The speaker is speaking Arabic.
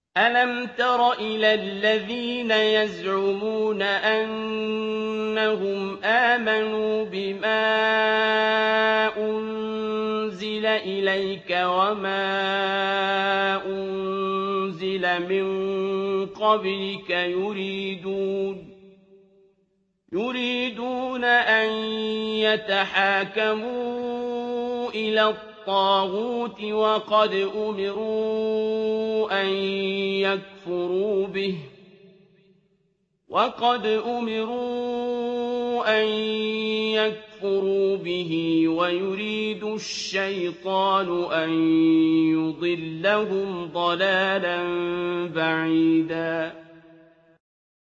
أَلَمْ تَرَ إِلَى الَّذِينَ يَزْعُمُونَ أَنَّهُمْ آمَنُوا بِمَا أُنزِلَ إِلَيْكَ وَمَا أُنزِلَ مِن قَبْلِكَ يُرِيدُونَ أَن يَتَحَاكَمُوا إِلَى الطَّاغُوتِ وَقَدْ أُمِرُوا أَن يَكْفُرُوا بِهِ وَيُرِيدُ الشَّيْطَانُ أَن يُضِلَّهُمْ ضَلَالًا بَعِيدًا